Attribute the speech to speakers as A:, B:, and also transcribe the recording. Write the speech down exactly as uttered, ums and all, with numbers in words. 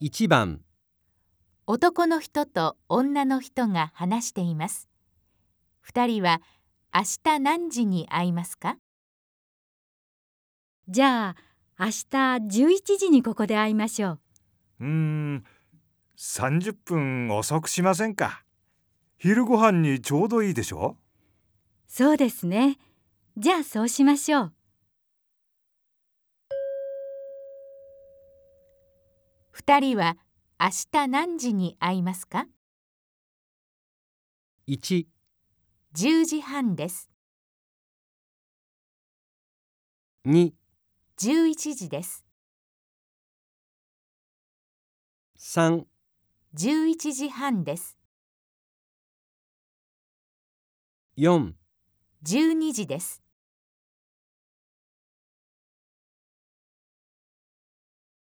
A: いちばん、
B: 男の人と女の人が話しています。二人は明日何時に会いますか？
C: じゃあ明日じゅういちじにここで会いましょう。
D: うーん、さんじゅっぷん遅くしませんか。昼ご飯にちょうどいいでしょ。
C: そうですね。じゃあそうしましょう。
B: 二人は明日何時に会いますか？
A: いち、
B: じゅうじはんです。
A: に、
B: じゅういちじです。
A: さん、
B: じゅういちじはんです。
A: よん、
B: じゅうにじです。